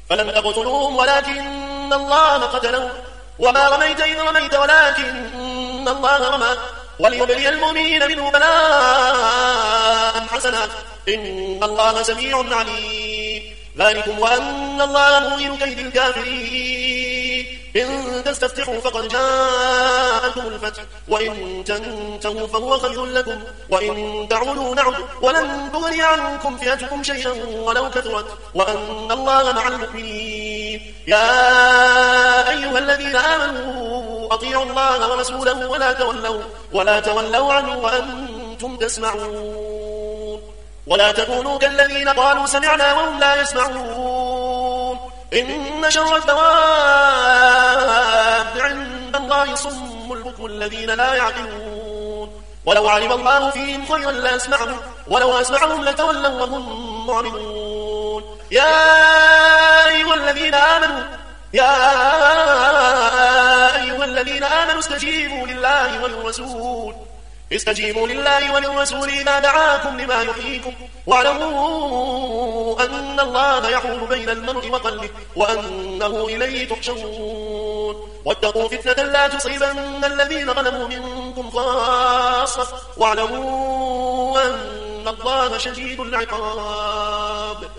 فلم تقتلوهم ولكن الله قتلهم وما رميت إذ رميت ولكن الله رمى وليبلي المؤمنين منه بلاء حسنا إن الله سميع عليم ذلكم وأن الله مغير كيد الكافرين إن تستفتحوا فقد جاءكم الفتح وإن تنتهوا فهو خير لكم وإن تعودوا نعد ولن تغني عنكم فئتكم شيئا ولو كثرت وأن الله مع المؤمنين يا أيها الذين آمنوا أطيعوا الله ورسوله ولا تولوا عنه وأنتم تسمعون ولا تكونوا كالذين قالوا سمعنا وهم لا يسمعون إن شر الدواب عند الله صم البكم الذين لا يعقلون ولو علم الله فيهم خيرا لأسمعهم ولو أسمعهم لتولوا وهم معرضون يا أيها الذين آمنوا استجيبوا لله وللرسول إذا دعاكم لما يحييكم واعلموا أن الله يحول بين المرء وقلبه وأنه إليه تحشرون واتقوا فتنة لا تصيبن الذين ظلموا منكم خاصة واعلموا أن الله شديد العقاب